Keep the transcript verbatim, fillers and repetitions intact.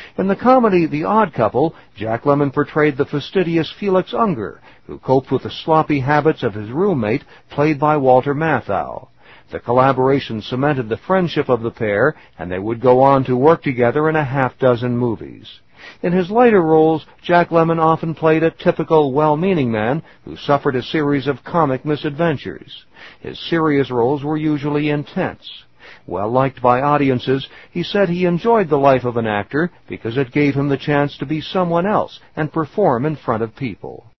In the comedy The Odd Couple, Jack Lemmon portrayed the fastidious Felix Unger, who coped with the sloppy habits of his roommate, played by Walter Matthau. The collaboration cemented the friendship of the pair, and they would go on to work together in a half-dozen movies. In his later roles, Jack Lemmon often played a typical, well-meaning man who suffered a series of comic misadventures. His serious roles were usually intense. Well liked by audiences, he said he enjoyed the life of an actor because it gave him the chance to be someone else and perform in front of people.